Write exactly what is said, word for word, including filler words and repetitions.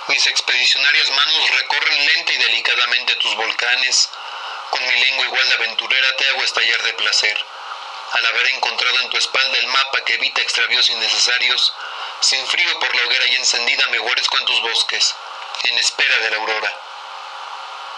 Mis expedicionarias manos recorren lenta y delicadamente tus volcanes. Con mi lengua igual de aventurera te hago estallar de placer. Al haber encontrado en tu espalda el mapa que evita extravíos innecesarios, sin frío por la hoguera ya encendida me guarezco en tus bosques, en espera de la aurora.